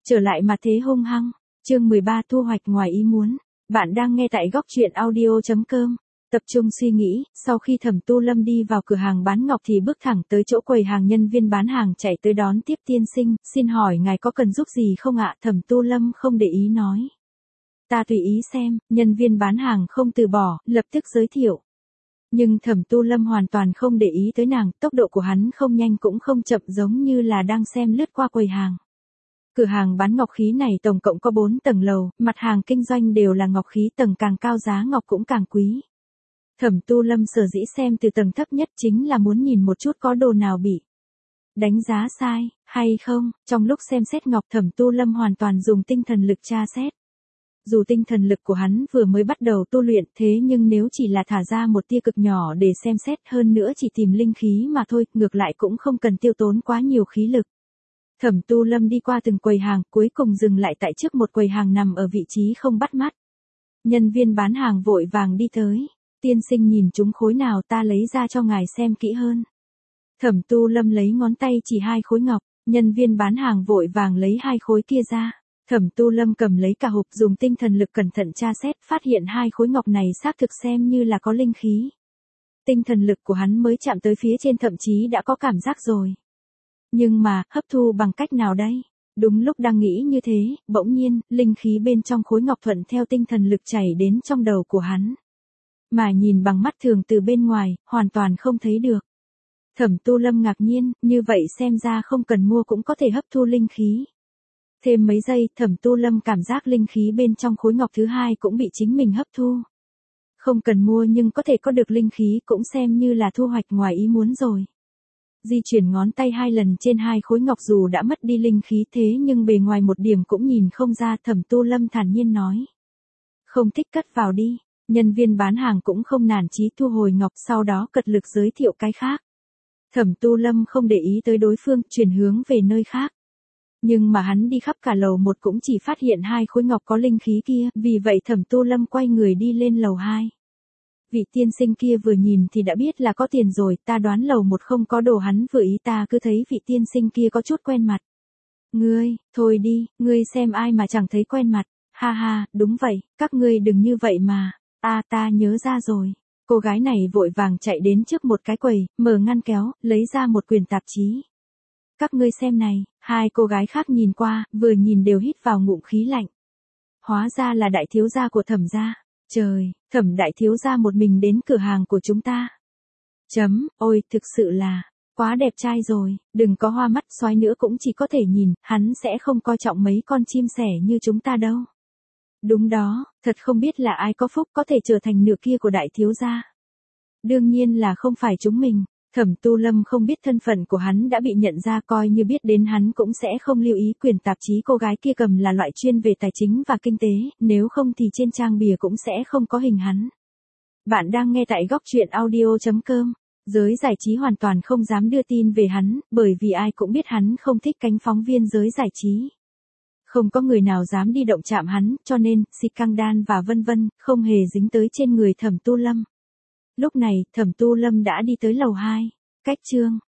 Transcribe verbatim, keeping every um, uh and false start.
Trở lại mà thế hung hăng. Chương mười ba thu hoạch ngoài ý muốn. Bạn đang nghe tại góc truyện audio chấm com. Tập trung suy nghĩ, sau khi Thẩm Tu Lâm đi vào cửa hàng bán ngọc thì bước thẳng tới chỗ quầy hàng, nhân viên bán hàng chạy tới đón tiếp. Tiên sinh, xin hỏi ngài có cần giúp gì không ạ? Thẩm Tu Lâm không để ý nói. Ta tùy ý xem, nhân viên bán hàng không từ bỏ, lập tức giới thiệu. Nhưng Thẩm Tu Lâm hoàn toàn không để ý tới nàng, tốc độ của hắn không nhanh cũng không chậm, giống như là đang xem lướt qua quầy hàng. Cửa hàng bán ngọc khí này tổng cộng có bốn tầng lầu, mặt hàng kinh doanh đều là ngọc khí, tầng càng cao giá ngọc cũng càng quý. Thẩm Tu Lâm sở dĩ xem từ tầng thấp nhất chính là muốn nhìn một chút có đồ nào bị đánh giá sai, hay không. Trong lúc xem xét ngọc, Thẩm Tu Lâm hoàn toàn dùng tinh thần lực tra xét. Dù tinh thần lực của hắn vừa mới bắt đầu tu luyện, thế nhưng nếu chỉ là thả ra một tia cực nhỏ để xem xét, hơn nữa chỉ tìm linh khí mà thôi, ngược lại cũng không cần tiêu tốn quá nhiều khí lực. Thẩm Tu Lâm đi qua từng quầy hàng, cuối cùng dừng lại tại trước một quầy hàng nằm ở vị trí không bắt mắt. Nhân viên bán hàng vội vàng đi tới. Tiên sinh nhìn chúng khối nào, ta lấy ra cho ngài xem kỹ hơn. Thẩm Tu Lâm lấy ngón tay chỉ hai khối ngọc, nhân viên bán hàng vội vàng lấy hai khối kia ra. Thẩm Tu Lâm cầm lấy cả hộp, dùng tinh thần lực cẩn thận tra xét, phát hiện hai khối ngọc này xác thực xem như là có linh khí. Tinh thần lực của hắn mới chạm tới phía trên thậm chí đã có cảm giác rồi. Nhưng mà, hấp thu bằng cách nào đây? Đúng lúc đang nghĩ như thế, bỗng nhiên, linh khí bên trong khối ngọc thuận theo tinh thần lực chảy đến trong đầu của hắn. Mà nhìn bằng mắt thường từ bên ngoài, hoàn toàn không thấy được. Thẩm Tu Lâm ngạc nhiên, như vậy xem ra không cần mua cũng có thể hấp thu linh khí. Thêm mấy giây, Thẩm Tu Lâm cảm giác linh khí bên trong khối ngọc thứ hai cũng bị chính mình hấp thu. Không cần mua nhưng có thể có được linh khí cũng xem như là thu hoạch ngoài ý muốn rồi. Di chuyển ngón tay hai lần trên hai khối ngọc, dù đã mất đi linh khí thế nhưng bề ngoài một điểm cũng nhìn không ra. Thẩm Tu Lâm thản nhiên nói. Không thích cất vào đi. Nhân viên bán hàng cũng không nản chí thu hồi ngọc, sau đó cật lực giới thiệu cái khác. Thẩm Tu Lâm không để ý tới đối phương, chuyển hướng về nơi khác. Nhưng mà hắn đi khắp cả lầu một cũng chỉ phát hiện hai khối ngọc có linh khí kia, vì vậy Thẩm Tu Lâm quay người đi lên lầu hai. Vị tiên sinh kia vừa nhìn thì đã biết là có tiền rồi, ta đoán lầu một không có đồ, hắn vừa ý ta cứ thấy vị tiên sinh kia có chút quen mặt. Ngươi, thôi đi, ngươi xem ai mà chẳng thấy quen mặt, ha ha, đúng vậy, các ngươi đừng như vậy mà, à ta nhớ ra rồi. Cô gái này vội vàng chạy đến trước một cái quầy, mở ngăn kéo, lấy ra một quyển tạp chí. Các ngươi xem này, hai cô gái khác nhìn qua, vừa nhìn đều hít vào ngụm khí lạnh. Hóa ra là đại thiếu gia của Thẩm gia. Trời, Thẩm đại thiếu gia một mình đến cửa hàng của chúng ta. Chấm, ôi, thực sự là, quá đẹp trai rồi, đừng có hoa mắt xoáy nữa cũng chỉ có thể nhìn, hắn sẽ không coi trọng mấy con chim sẻ như chúng ta đâu. Đúng đó, thật không biết là ai có phúc có thể trở thành nửa kia của đại thiếu gia. Đương nhiên là không phải chúng mình. Thẩm Tu Lâm không biết thân phận của hắn đã bị nhận ra, coi như biết đến hắn cũng sẽ không lưu ý. Quyển tạp chí cô gái kia cầm là loại chuyên về tài chính và kinh tế, nếu không thì trên trang bìa cũng sẽ không có hình hắn. Bạn đang nghe tại góc truyện audio chấm com. Giới giải trí hoàn toàn không dám đưa tin về hắn, bởi vì ai cũng biết hắn không thích cánh phóng viên giới giải trí. Không có người nào dám đi động chạm hắn, cho nên, scandal và vân vân, không hề dính tới trên người Thẩm Tu Lâm. Lúc này, Thẩm Tu Lâm đã đi tới lầu hai. Cách chương